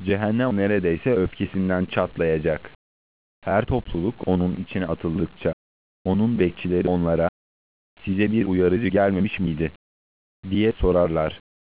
Cehennem neredeyse öfkesinden çatlayacak. Her topluluk onun içine atıldıkça, onun bekçileri onlara, "Size bir uyarıcı gelmemiş miydi?" diye sorarlar.